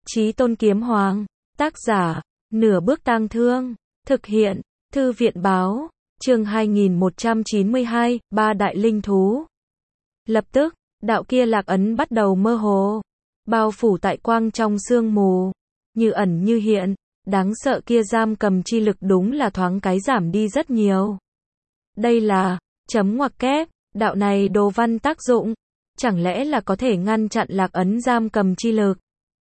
Chí Tôn Kiếm Hoàng. Tác giả, Nửa Bước Tang Thương. Thực hiện, Thư viện báo. Chương 2192, Ba Đại Linh Thú. Lập tức, đạo kia lạc ấn bắt đầu mơ hồ, bao phủ tại quang trong sương mù, như ẩn như hiện, đáng sợ kia giam cầm chi lực đúng là thoáng cái giảm đi rất nhiều. Đây là, chấm ngoặc kép, đạo này đồ văn tác dụng, chẳng lẽ là có thể ngăn chặn lạc ấn giam cầm chi lực?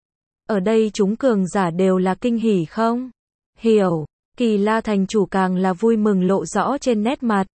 Ở đây chúng cường giả đều là kinh hỉ không? Hiểu, Kỳ La thành chủ càng là vui mừng lộ rõ trên nét mặt.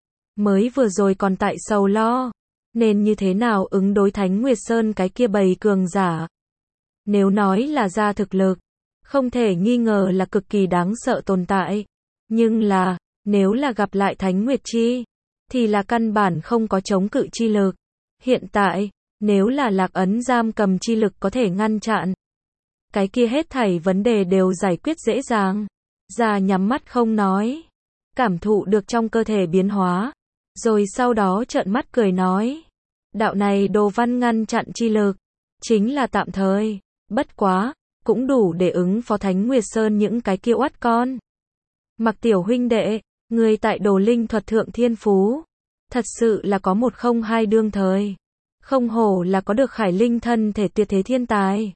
Mới vừa rồi còn tại sầu lo, nên như thế nào ứng đối Thánh Nguyệt Sơn cái kia bầy cường giả. Nếu nói là ra thực lực, không thể nghi ngờ là cực kỳ đáng sợ tồn tại. Nhưng là, nếu là gặp lại Thánh Nguyệt Chi, thì là căn bản không có chống cự chi lực. Hiện tại, nếu là lạc ấn giam cầm chi lực có thể ngăn chặn, cái kia hết thảy vấn đề đều giải quyết dễ dàng. Già nhắm mắt không nói, cảm thụ được trong cơ thể biến hóa, rồi sau đó trợn mắt cười nói. Đạo này đồ văn ngăn chặn chi lực, chính là tạm thời, bất quá, cũng đủ để ứng phó Thánh Nguyệt Sơn những cái kia oát con. Mặc tiểu huynh đệ, người tại đồ linh thuật thượng thiên phú, thật sự là có một không hai đương thời. Không hổ là có được khải linh thân thể tuyệt thế thiên tài.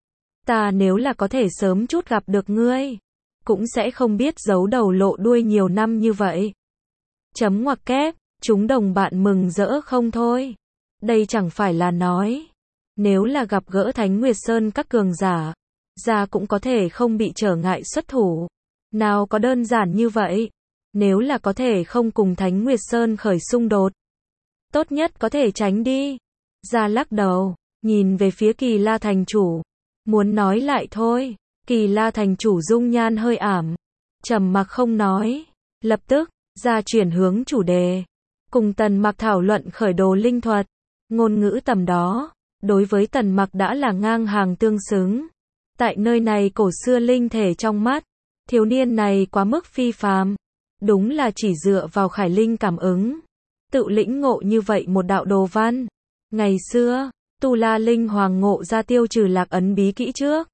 Ta nếu là có thể sớm chút gặp được ngươi, cũng sẽ không biết giấu đầu lộ đuôi nhiều năm như vậy. Chấm ngoặc kép, chúng đồng bạn mừng rỡ không thôi. Đây chẳng phải là nói, nếu là gặp gỡ Thánh Nguyệt Sơn các cường giả, ra cũng có thể không bị trở ngại xuất thủ. Nào có đơn giản như vậy, nếu là có thể không cùng Thánh Nguyệt Sơn khởi xung đột, tốt nhất có thể tránh đi. Ra lắc đầu, nhìn về phía Kỳ La thành chủ, muốn nói lại thôi. Kỳ La thành chủ dung nhan hơi ảm, trầm mặc không nói. Lập tức, ra chuyển hướng chủ đề, cùng Tần Mặc thảo luận khởi đồ linh thuật. Ngôn ngữ tầm đó, đối với Tần Mặc đã là ngang hàng tương xứng. Tại nơi này cổ xưa linh thể trong mắt, thiếu niên này quá mức phi phàm. Đúng là chỉ dựa vào khải linh cảm ứng, tự lĩnh ngộ như vậy một đạo đồ văn. Ngày xưa, Tu La Linh Hoàng ngộ ra tiêu trừ lạc ấn bí kỹ trước,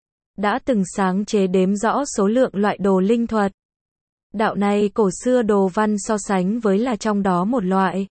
đã từng sáng chế đếm rõ số lượng loại đồ linh thuật. Đạo này cổ xưa đồ văn so sánh với là trong đó một loại.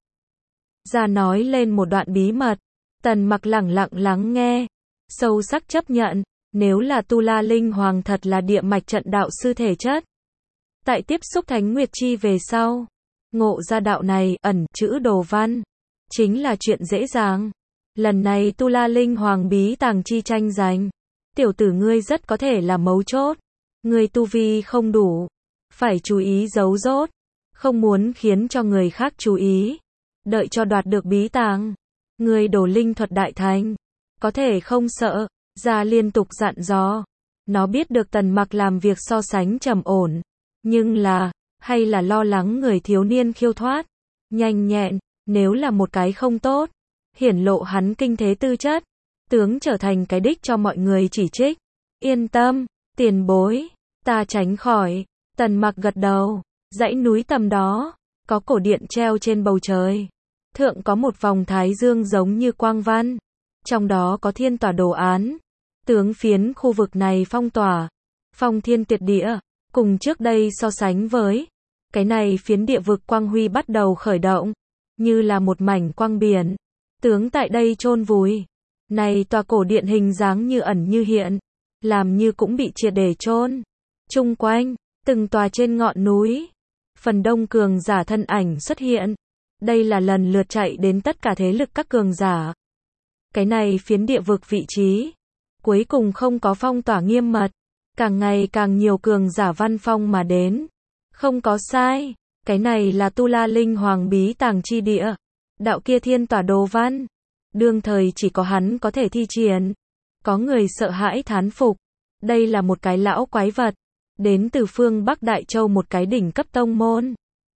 Ra nói lên một đoạn bí mật, Tần Mặc lẳng lặng lắng nghe, sâu sắc chấp nhận, nếu là Tu La Linh Hoàng thật là địa mạch trận đạo sư thể chất. Tại tiếp xúc Thánh Nguyệt Chi về sau, ngộ ra đạo này ẩn chữ đồ văn, chính là chuyện dễ dàng. Lần này Tu La Linh Hoàng bí tàng chi tranh giành, tiểu tử ngươi rất có thể là mấu chốt. Ngươi tu vi không đủ, phải chú ý giấu giốt, không muốn khiến cho người khác chú ý. Đợi cho đoạt được bí tàng, ngươi đồ linh thuật đại thành, có thể không sợ. Ra liên tục dặn dò. Nó biết được Tần Mặc làm việc so sánh trầm ổn, nhưng là, hay là lo lắng người thiếu niên khiêu thoát, nhanh nhẹn, nếu là một cái không tốt, hiển lộ hắn kinh thế tư chất, tướng trở thành cái đích cho mọi người chỉ trích. Yên tâm, tiền bối, ta tránh khỏi. Tần Mặc gật đầu. Dãy núi tầm đó, có cổ điện treo trên bầu trời, thượng có một vòng thái dương giống như quang văn, trong đó có thiên tỏa đồ án. Tướng phiến khu vực này phong tỏa, phong thiên tuyệt địa, cùng trước đây so sánh với, cái này phiến địa vực quang huy bắt đầu khởi động, như là một mảnh quang biển. Tướng tại đây chôn vùi. Này tòa cổ điện hình dáng như ẩn như hiện, làm như cũng bị triệt để chôn. Chung quanh, từng tòa trên ngọn núi, phần đông cường giả thân ảnh xuất hiện. Đây là lần lượt chạy đến tất cả thế lực các cường giả. Cái này phiến địa vực vị trí, cuối cùng không có phong tỏa nghiêm mật, càng ngày càng nhiều cường giả văn phong mà đến. Không có sai, cái này là Tu La Linh Hoàng bí tàng chi địa. Đạo kia thiên tỏa đồ văn, đương thời chỉ có hắn có thể thi triển. Có người sợ hãi thán phục, đây là một cái lão quái vật, đến từ phương Bắc Đại Châu một cái đỉnh cấp tông môn.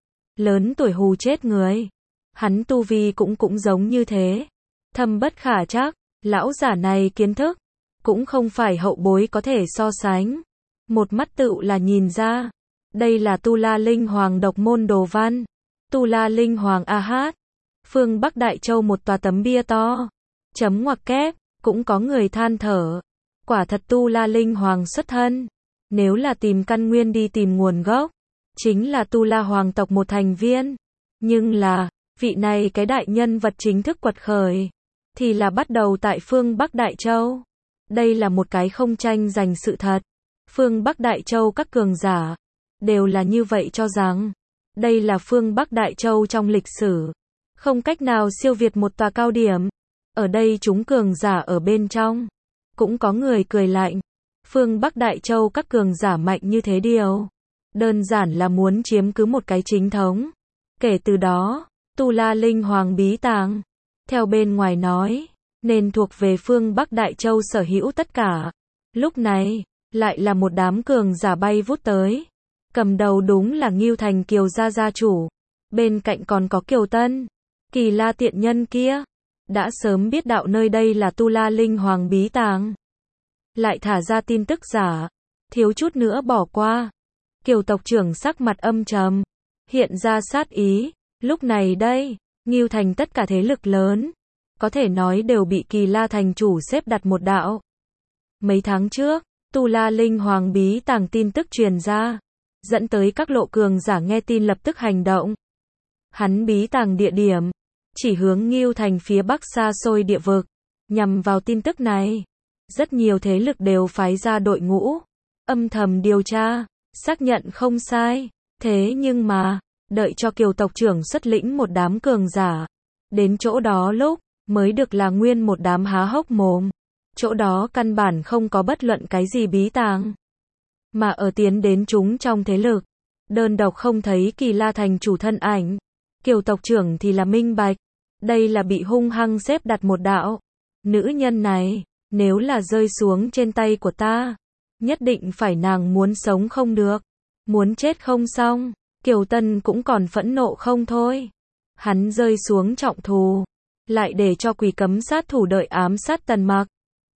Lớn tuổi hù chết người. Hắn tu vi cũng giống như thế. Thâm bất khả trắc, lão giả này kiến thức, cũng không phải hậu bối có thể so sánh. Một mắt tựu là nhìn ra, đây là Tu La Linh Hoàng độc môn đồ văn. Tu La Linh Hoàng a hát. Phương Bắc Đại Châu một tòa tấm bia to. Chấm ngoặc kép, cũng có người than thở. Quả thật Tu La Linh Hoàng xuất thân. Nếu là tìm căn nguyên đi tìm nguồn gốc, chính là Tu La Hoàng tộc một thành viên. Nhưng là, vị này cái đại nhân vật chính thức quật khởi, thì là bắt đầu tại phương Bắc Đại Châu. Đây là một cái không tranh giành sự thật. Phương Bắc Đại Châu các cường giả đều là như vậy cho rằng đây là phương Bắc Đại Châu trong lịch sử, không cách nào siêu việt một tòa cao điểm. Ở đây chúng cường giả ở bên trong, cũng có người cười lạnh. Phương Bắc Đại Châu các cường giả mạnh như thế điều, đơn giản là muốn chiếm cứ một cái chính thống. Kể từ đó, Tu La Linh Hoàng bí tàng, theo bên ngoài nói, nên thuộc về phương Bắc Đại Châu sở hữu tất cả. Lúc này, lại là một đám cường giả bay vút tới. Cầm đầu đúng là Ngưu Thành Kiều gia gia chủ. Bên cạnh còn có Kiều Tân. Kỳ La tiện nhân kia, đã sớm biết đạo nơi đây là Tu La Linh Hoàng bí tàng. Lại thả ra tin tức giả, thiếu chút nữa bỏ qua. Kiều tộc trưởng sắc mặt âm trầm, hiện ra sát ý. Lúc này đây, Ngưu Thành tất cả thế lực lớn, có thể nói đều bị Kỳ La thành chủ xếp đặt một đạo. Mấy tháng trước, Tu La Linh Hoàng bí tàng tin tức truyền ra, dẫn tới các lộ cường giả nghe tin lập tức hành động. Hắn bí tàng địa điểm, chỉ hướng Ngưu Thành phía bắc xa xôi địa vực. Nhằm vào tin tức này, rất nhiều thế lực đều phái ra đội ngũ, âm thầm điều tra, xác nhận không sai. Thế nhưng mà, đợi cho Kiều tộc trưởng xuất lĩnh một đám cường giả, đến chỗ đó lúc, mới được là nguyên một đám há hốc mồm. Chỗ đó căn bản không có bất luận cái gì bí tàng. Mà ở tiến đến chúng trong thế lực, đơn độc không thấy Kỳ La thành chủ thân ảnh. Kiều tộc trưởng thì là minh bạch, đây là bị hung hăng xếp đặt một đạo. Nữ nhân này, nếu là rơi xuống trên tay của ta, nhất định phải nàng muốn sống không được, muốn chết không xong. Kiều Tân cũng còn phẫn nộ không thôi. Hắn rơi xuống trọng thù, lại để cho Quỷ Cấm sát thủ đợi ám sát Tần Mặc.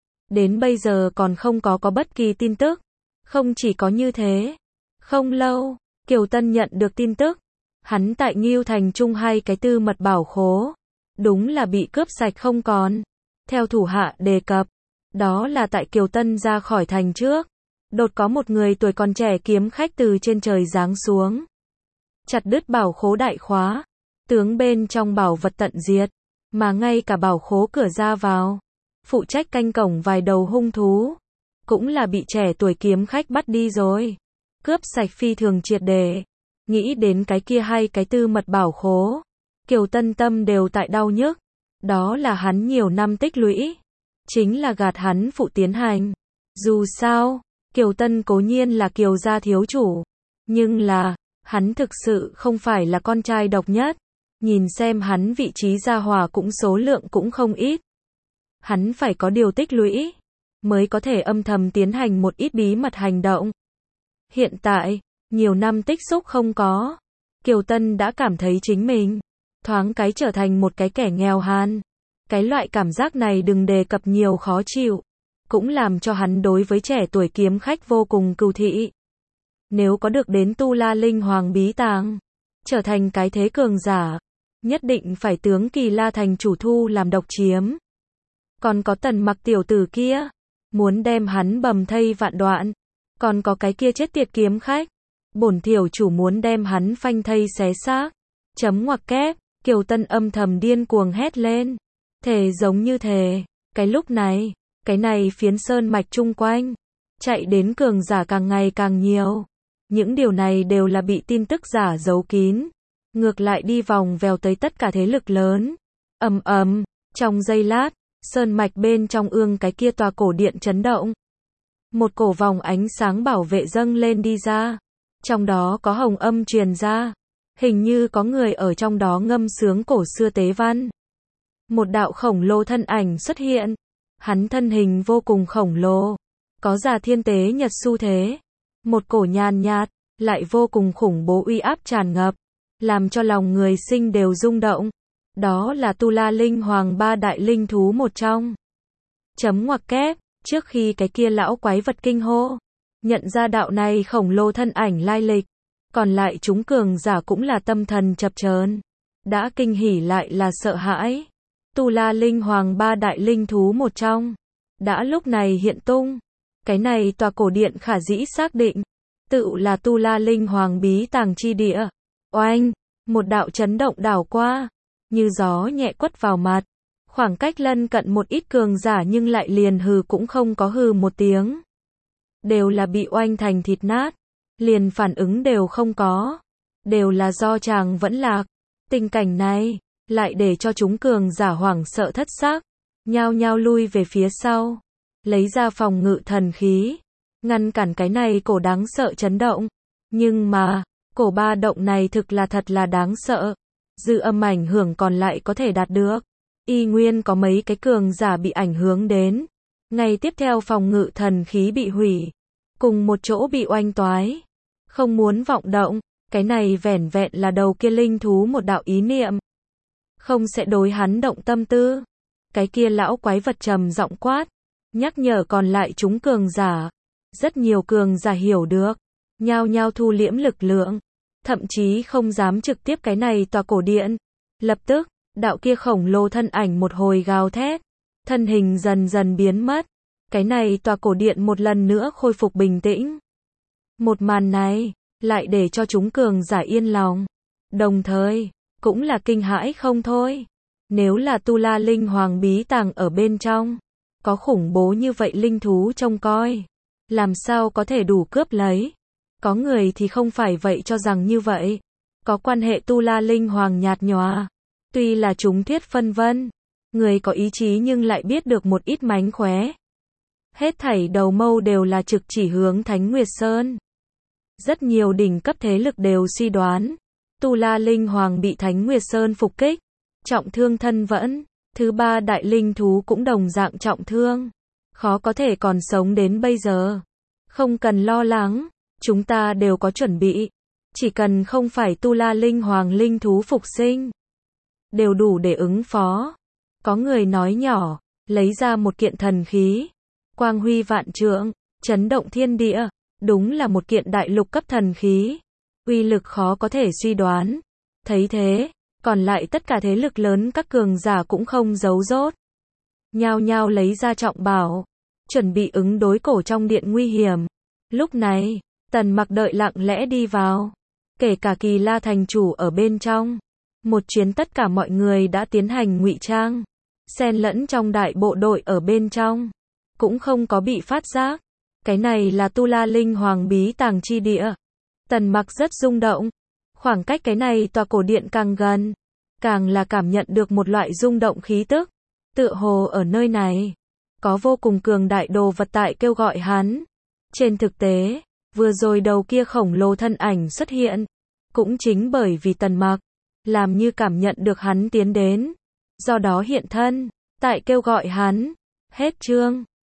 Đến bây giờ còn không có bất kỳ tin tức. Không chỉ có như thế, không lâu, Kiều Tân nhận được tin tức, hắn tại Ngưu Thành Trung 2 cái tư mật bảo khố, đúng là bị cướp sạch không còn. Theo thủ hạ đề cập, đó là tại Kiều Tân ra khỏi thành trước, đột có một người tuổi còn trẻ kiếm khách từ trên trời giáng xuống, chặt đứt bảo khố đại khóa, tướng bên trong bảo vật tận diệt, mà ngay cả bảo khố cửa ra vào, phụ trách canh cổng vài đầu hung thú, cũng là bị trẻ tuổi kiếm khách bắt đi rồi. Cướp sạch phi thường triệt để. Nghĩ đến cái kia 2 cái tư mật bảo khố, Kiều Tân tâm đều tại đau nhức. Đó là hắn nhiều năm tích lũy, chính là gạt hắn phụ tiến hành. Dù sao, Kiều Tân cố nhiên là Kiều gia thiếu chủ, nhưng là, hắn thực sự không phải là con trai độc nhất. Nhìn xem hắn vị trí gia hòa cũng số lượng cũng không ít. Hắn phải có điều tích lũy, mới có thể âm thầm tiến hành một ít bí mật hành động. Hiện tại, nhiều năm tích xúc không có, Kiều Tân đã cảm thấy chính mình thoáng cái trở thành một cái kẻ nghèo hàn. Cái loại cảm giác này đừng đề cập nhiều khó chịu, cũng làm cho hắn đối với trẻ tuổi kiếm khách vô cùng cừu thị. Nếu có được đến Tu La Linh Hoàng bí tàng, trở thành cái thế cường giả, nhất định phải tướng Kỳ La thành chủ thu làm độc chiếm. Còn có Tần Mặc tiểu tử kia, muốn đem hắn bầm thây vạn đoạn. Còn có cái kia chết tiệt kiếm khách, bổn tiểu chủ muốn đem hắn phanh thây xé xác. Chấm ngoặc kép, Kiều Tân âm thầm điên cuồng hét lên. Thề giống như thề, cái lúc này, cái này phiến sơn mạch chung quanh, chạy đến cường giả càng ngày càng nhiều. Những điều này đều là bị tin tức giả giấu kín, ngược lại đi vòng vèo tới tất cả thế lực lớn. Ầm ầm, trong giây lát, sơn mạch bên trong ương cái kia tòa cổ điện chấn động. Một cổ vòng ánh sáng bảo vệ dâng lên đi ra, trong đó có hồng âm truyền ra, hình như có người ở trong đó ngâm sướng cổ xưa tế văn. Một đạo khổng lồ thân ảnh xuất hiện, hắn thân hình vô cùng khổng lồ, có già thiên tế nhật xu thế, một cổ nhàn nhạt, lại vô cùng khủng bố uy áp tràn ngập, làm cho lòng người sinh đều rung động. Đó là Tu La Linh Hoàng 3 đại linh thú một trong. Chấm ngoặc kép, trước khi cái kia lão quái vật kinh hô, nhận ra đạo này khổng lồ thân ảnh lai lịch, còn lại chúng cường giả cũng là tâm thần chập chờn, đã kinh hỉ lại là sợ hãi. Tu La Linh Hoàng 3 đại linh thú một trong, đã lúc này hiện tung. Cái này tòa cổ điện khả dĩ xác định, tự là Tu La Linh Hoàng bí tàng chi địa. Oanh, một đạo chấn động đảo qua, như gió nhẹ quất vào mặt. Khoảng cách lân cận một ít cường giả nhưng lại liền hừ cũng không có hừ một tiếng. Đều là bị oanh thành thịt nát, liền phản ứng đều không có. Đều là do chàng vẫn lạc. Tình cảnh này, lại để cho chúng cường giả hoảng sợ thất xác, nhao nhao lui về phía sau, lấy ra phòng ngự thần khí, ngăn cản cái này cổ đáng sợ chấn động. Nhưng mà, cổ ba động này thực là thật là đáng sợ. Dư âm ảnh hưởng còn lại có thể đạt được. Y nguyên có mấy cái cường giả bị ảnh hưởng đến. Ngày tiếp theo phòng ngự thần khí bị hủy, cùng một chỗ bị oanh toái. Không muốn vọng động, cái này vẻn vẹn là đầu kia linh thú một đạo ý niệm. Không sẽ đối hắn động tâm tư. Cái kia lão quái vật trầm giọng quát, nhắc nhở còn lại chúng cường giả. Rất nhiều cường giả hiểu được, nhao nhao thu liễm lực lượng, thậm chí không dám trực tiếp cái này tòa cổ điện. Lập tức, đạo kia khổng lồ thân ảnh một hồi gào thét, thân hình dần dần biến mất. Cái này tòa cổ điện một lần nữa khôi phục bình tĩnh. Một màn này, lại để cho chúng cường giả yên lòng. Đồng thời, cũng là kinh hãi không thôi. Nếu là Tu La Linh Hoàng bí tàng ở bên trong, có khủng bố như vậy linh thú trông coi, làm sao có thể đủ cướp lấy. Có người thì không phải vậy cho rằng như vậy. Có quan hệ Tu La Linh Hoàng nhạt nhòa. Tuy là chúng thuyết phân vân, người có ý chí nhưng lại biết được một ít mánh khóe. Hết thảy đầu mâu đều là trực chỉ hướng Thánh Nguyệt Sơn. Rất nhiều đỉnh cấp thế lực đều suy đoán, Tu La Linh Hoàng bị Thánh Nguyệt Sơn phục kích, trọng thương thân vẫn. Thứ ba đại linh thú cũng đồng dạng trọng thương, khó có thể còn sống đến bây giờ. Không cần lo lắng, chúng ta đều có chuẩn bị. Chỉ cần không phải Tu La Linh Hoàng linh thú phục sinh, đều đủ để ứng phó. Có người nói nhỏ, lấy ra một kiện thần khí, quang huy vạn trượng, chấn động thiên địa. Đúng là một kiện đại lục cấp thần khí, uy lực khó có thể suy đoán. Thấy thế, còn lại tất cả thế lực lớn các cường giả cũng không giấu dốt, nhao nhao lấy ra trọng bảo, chuẩn bị ứng đối cổ trong điện nguy hiểm. Lúc này, Tần Mặc đợi lặng lẽ đi vào, kể cả Kỳ La thành chủ ở bên trong. Một chuyến tất cả mọi người đã tiến hành ngụy trang, xen lẫn trong đại bộ đội ở bên trong, cũng không có bị phát giác. Cái này là Tu La Linh Hoàng bí tàng chi địa. Tần Mặc rất rung động. Khoảng cách cái này tòa cổ điện càng gần, càng là cảm nhận được một loại rung động khí tức. Tựa hồ ở nơi này, có vô cùng cường đại đồ vật tại kêu gọi hắn. Trên thực tế, vừa rồi đầu kia khổng lồ thân ảnh xuất hiện, cũng chính bởi vì Tần Mặc, làm như cảm nhận được hắn tiến đến. Do đó hiện thân, tại kêu gọi hắn. Hết chương.